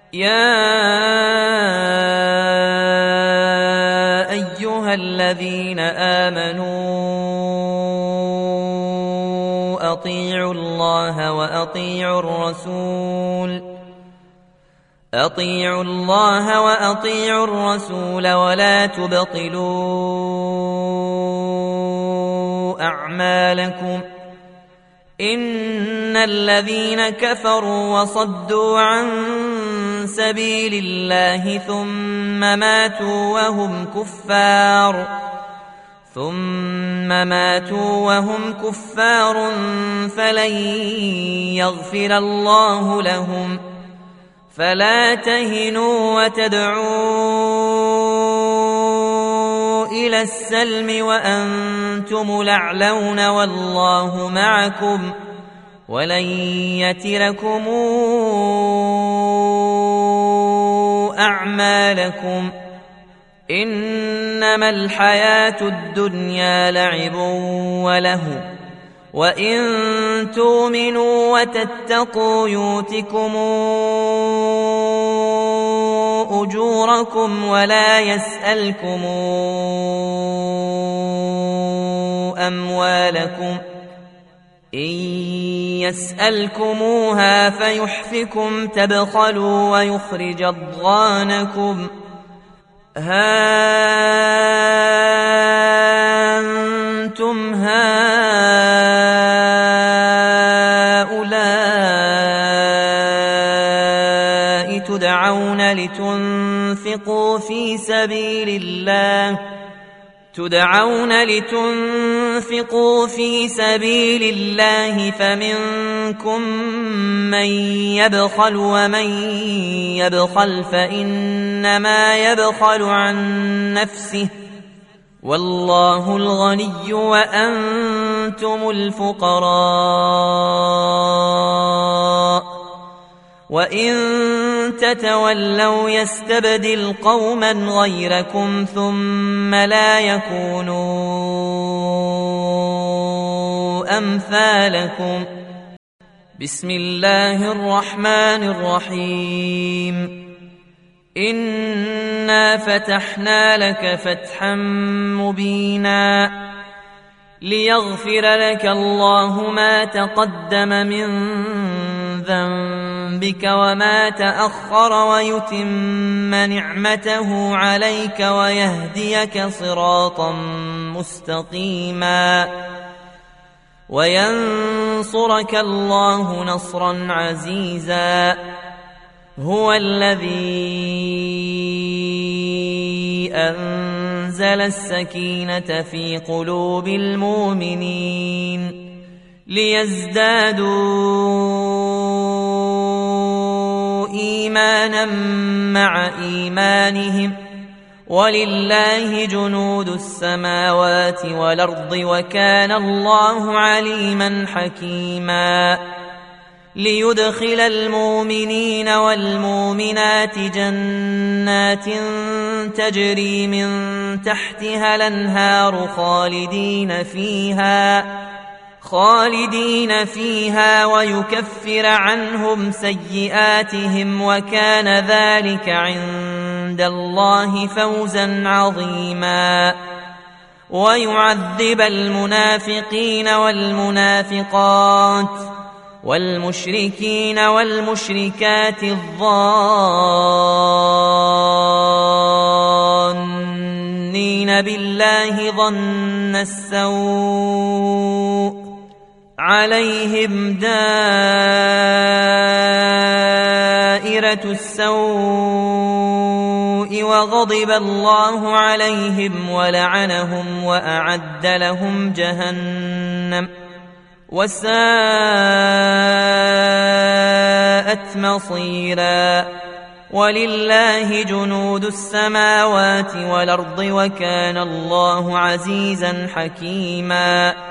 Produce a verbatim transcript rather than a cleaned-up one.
يا أيها الذين آمنوا أطيعوا الله وأطيعوا الرسول أطيعوا الله وأطيعوا الرسول ولا تبطلوا أعمالكم إن الذين كفروا وصدوا عن سبيل الله ثم ماتوا وهم كفار ثم ماتوا وهم كفار فلن يغفر الله لهم فلا تهنوا وتدعوا إلى السلم وأنتم الأعلون والله معكم ولن يتركم أعمالكم إنما الحياة الدنيا لعب وله وإن تؤمنوا وتتقوا يؤتكم أجوركم ولا يسألكم أموالكم إن يسألكموها فيحفكم تبخلوا ويخرج أضغانكم ها أنتم هؤلاء تدعون لتنفقوا في سبيل الله تدعون لتنفقوا في سبيل الله فمنكم من يبخل ومن يبخل فإنما يبخل عن نفسه والله الغني وأنتم الفقراء وإن تتولوا يستبدل قوما غيركم ثم لا يكونوا أمثالكم بسم الله الرحمن الرحيم إنا فتحنا لك فتحا مبينا ليغفر لك الله ما تقدم من ذنبك وما تأخر ويتم نعمته عليك ويهديك صراطا مستقيما وينصرك الله نصرا عزيزا هو الذي أنزل السكينة في قلوب المؤمنين ليزدادوا إيمانا مع إيمانهم ولله جنود السماوات والأرض وكان الله عليما حكيما ليدخل المؤمنين والمؤمنات جنات تجري من تحتها الأنهار خالدين فيها خالدين فيها ويكفر عنهم سيئاتهم وكان ذلك عند الله فوزا عظيما ويعذب المنافقين والمنافقات والمشركين والمشركات الظانين بالله ظن السوء عليهم دائرة السوء وغضب الله عليهم ولعنهم وأعد لهم جهنم وساءت مصيرا ولله جنود السماوات والأرض وكان الله عزيزا حكيما